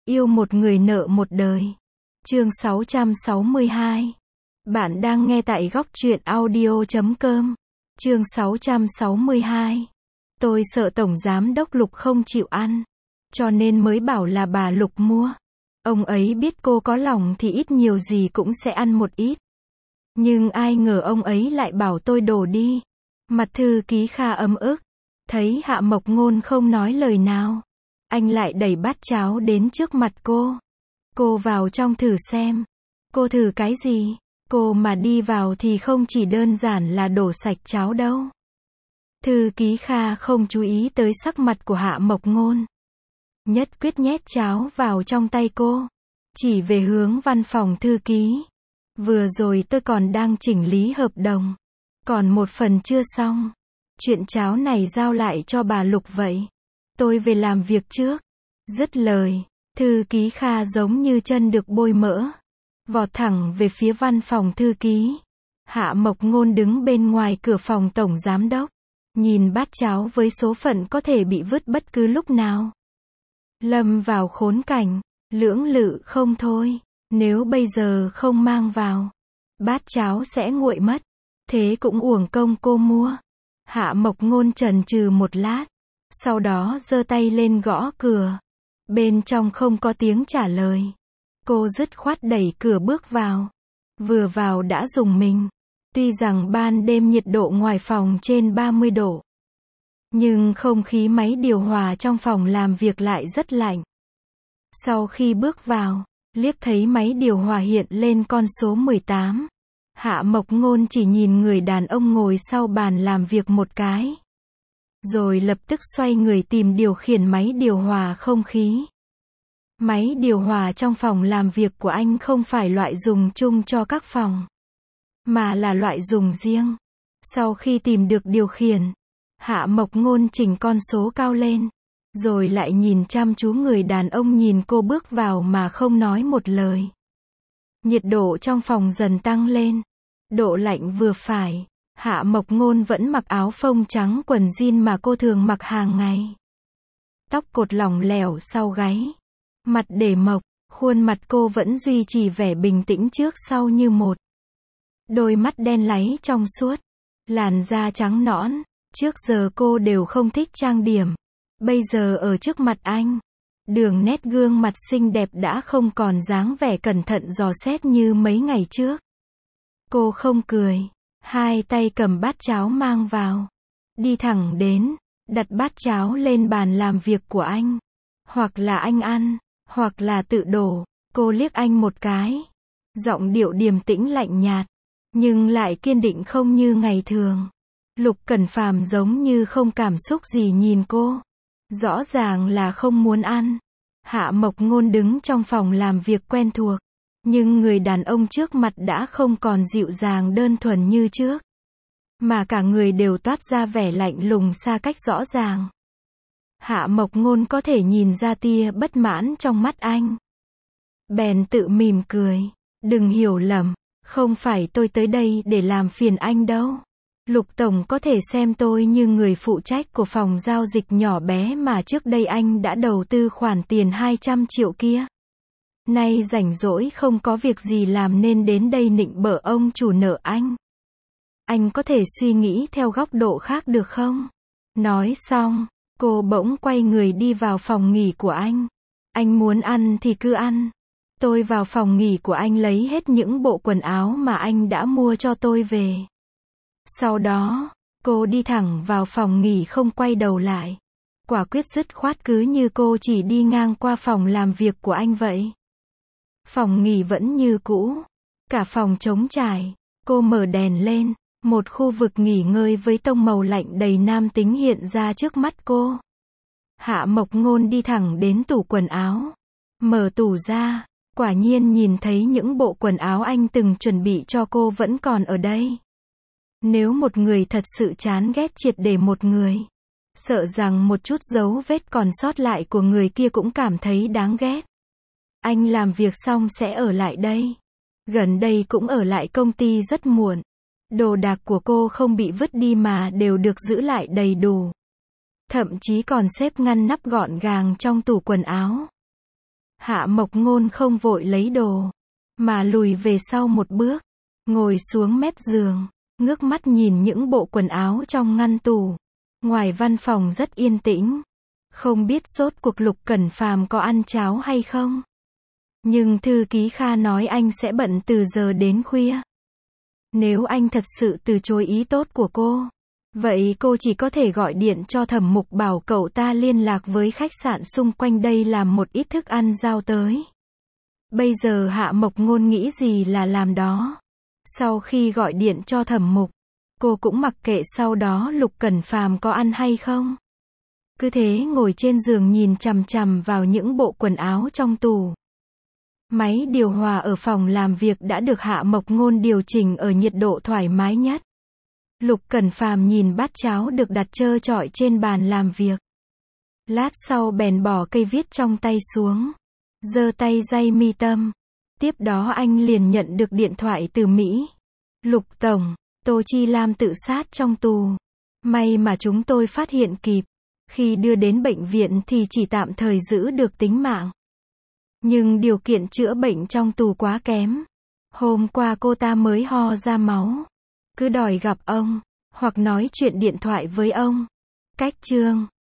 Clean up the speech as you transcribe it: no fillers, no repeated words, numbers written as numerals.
Yêu một người nợ một đời. Chương 662. Bạn đang nghe tại góc truyện audio.com. Chương 662. Tôi sợ Tổng Giám đốc Lục không chịu ăn, cho nên mới bảo là bà Lục mua. Ông ấy biết cô có lòng thì ít nhiều gì cũng sẽ ăn một ít. Nhưng ai ngờ ông ấy lại bảo tôi đổ đi. Mặt thư ký Kha ấm ức. Thấy Hạ Mộc Ngôn không nói lời nào, anh lại đẩy bát cháo đến trước mặt cô. Cô vào trong thử xem. Cô thử cái gì? Cô mà đi vào thì không chỉ đơn giản là đổ sạch cháo đâu. Thư ký Kha không chú ý tới sắc mặt của Hạ Mộc Ngôn. Nhất quyết nhét cháo vào trong tay cô, chỉ về hướng văn phòng thư ký. Vừa rồi tôi còn đang chỉnh lý hợp đồng, còn một phần chưa xong. Chuyện cháo này giao lại cho bà Lục vậy. Tôi về làm việc trước. Dứt lời, thư ký Kha giống như chân được bôi mỡ, vọt thẳng về phía văn phòng thư ký. Hạ Mộc Ngôn đứng bên ngoài cửa phòng tổng giám đốc, nhìn bát cháo với số phận có thể bị vứt bất cứ lúc nào. Lâm vào khốn cảnh, lưỡng lự không thôi. Nếu bây giờ không mang vào, bát cháo sẽ nguội mất. Thế cũng uổng công cô mua. Hạ Mộc Ngôn chần chừ một lát, sau đó giơ tay lên gõ cửa. Bên trong không có tiếng trả lời. Cô dứt khoát đẩy cửa bước vào. Vừa vào đã rùng mình. Tuy rằng ban đêm nhiệt độ ngoài phòng trên 30 độ, nhưng không khí máy điều hòa trong phòng làm việc lại rất lạnh. Sau khi bước vào, liếc thấy máy điều hòa hiện lên con số 18. Hạ Mộc Ngôn chỉ nhìn người đàn ông ngồi sau bàn làm việc một cái, rồi lập tức xoay người tìm điều khiển máy điều hòa không khí. Máy điều hòa trong phòng làm việc của anh không phải loại dùng chung cho các phòng, mà là loại dùng riêng. Sau khi tìm được điều khiển, Hạ Mộc Ngôn chỉnh con số cao lên, rồi lại nhìn chăm chú người đàn ông nhìn cô bước vào mà không nói một lời. Nhiệt độ trong phòng dần tăng lên. Độ lạnh vừa phải. Hạ Mộc Ngôn vẫn mặc áo phông trắng quần jean mà cô thường mặc hàng ngày. Tóc cột lỏng lẻo sau gáy. Mặt để mộc, khuôn mặt cô vẫn duy trì vẻ bình tĩnh trước sau như một. Đôi mắt đen láy trong suốt, làn da trắng nõn. Trước giờ cô đều không thích trang điểm. Bây giờ ở trước mặt anh, đường nét gương mặt xinh đẹp đã không còn dáng vẻ cẩn thận dò xét như mấy ngày trước. Cô không cười, hai tay cầm bát cháo mang vào, đi thẳng đến, đặt bát cháo lên bàn làm việc của anh. Hoặc là anh ăn, hoặc là tự đổ. Cô liếc anh một cái, giọng điệu điềm tĩnh lạnh nhạt, nhưng lại kiên định không như ngày thường. Lục Cẩn Phàm giống như không cảm xúc gì nhìn cô, rõ ràng là không muốn ăn. Hạ Mộc Ngôn đứng trong phòng làm việc quen thuộc, nhưng người đàn ông trước mặt đã không còn dịu dàng đơn thuần như trước, mà cả người đều toát ra vẻ lạnh lùng xa cách rõ ràng. Hạ Mộc Ngôn có thể nhìn ra tia bất mãn trong mắt anh, bèn tự mỉm cười. Đừng hiểu lầm, không phải tôi tới đây để làm phiền anh đâu. Lục Tổng có thể xem tôi như người phụ trách của phòng giao dịch nhỏ bé mà trước đây anh đã đầu tư khoản tiền 200 triệu kia. Nay rảnh rỗi không có việc gì làm nên đến đây nịnh bợ ông chủ nợ anh. Anh có thể suy nghĩ theo góc độ khác được không? Nói xong, cô bỗng quay người đi vào phòng nghỉ của anh. Anh muốn ăn thì cứ ăn. Tôi vào phòng nghỉ của anh lấy hết những bộ quần áo mà anh đã mua cho tôi về. Sau đó, cô đi thẳng vào phòng nghỉ không quay đầu lại. Quả quyết dứt khoát cứ như cô chỉ đi ngang qua phòng làm việc của anh vậy. Phòng nghỉ vẫn như cũ, cả phòng trống trải. Cô mở đèn lên, một khu vực nghỉ ngơi với tông màu lạnh đầy nam tính hiện ra trước mắt cô. Hạ Mộc Ngôn đi thẳng đến tủ quần áo, mở tủ ra, quả nhiên nhìn thấy những bộ quần áo anh từng chuẩn bị cho cô vẫn còn ở đây. Nếu một người thật sự chán ghét triệt để một người, sợ rằng một chút dấu vết còn sót lại của người kia cũng cảm thấy đáng ghét. Anh làm việc xong sẽ ở lại đây. Gần đây cũng ở lại công ty rất muộn. Đồ đạc của cô không bị vứt đi mà đều được giữ lại đầy đủ. Thậm chí còn xếp ngăn nắp gọn gàng trong tủ quần áo. Hạ Mộc Ngôn không vội lấy đồ, mà lùi về sau một bước, ngồi xuống mép giường, ngước mắt nhìn những bộ quần áo trong ngăn tủ. Ngoài văn phòng rất yên tĩnh. Không biết rốt cuộc Lục Cẩn Phàm có ăn cháo hay không? Nhưng thư ký Kha nói anh sẽ bận từ giờ đến khuya. Nếu anh thật sự từ chối ý tốt của cô, vậy cô chỉ có thể gọi điện cho Thẩm Mục bảo cậu ta liên lạc với khách sạn xung quanh đây làm một ít thức ăn giao tới. Bây giờ Hạ Mộc Ngôn nghĩ gì là làm đó. Sau khi gọi điện cho Thẩm Mục, cô cũng mặc kệ sau đó Lục Cẩn Phàm có ăn hay không. Cứ thế ngồi trên giường nhìn chằm chằm vào những bộ quần áo trong tủ. Máy điều hòa ở phòng làm việc đã được Hạ Mộc Ngôn điều chỉnh ở nhiệt độ thoải mái nhất. Lục Cẩn Phàm nhìn bát cháo được đặt trơ trọi trên bàn làm việc. Lát sau bèn bỏ cây viết trong tay xuống, giơ tay day mi tâm. Tiếp đó anh liền nhận được điện thoại từ Mỹ. Lục tổng, Tô Chi Lam tự sát trong tù. May mà chúng tôi phát hiện kịp. Khi đưa đến bệnh viện thì chỉ tạm thời giữ được tính mạng. Nhưng điều kiện chữa bệnh trong tù quá kém. Hôm qua cô ta mới ho ra máu. Cứ đòi gặp ông, hoặc nói chuyện điện thoại với ông. Cách chương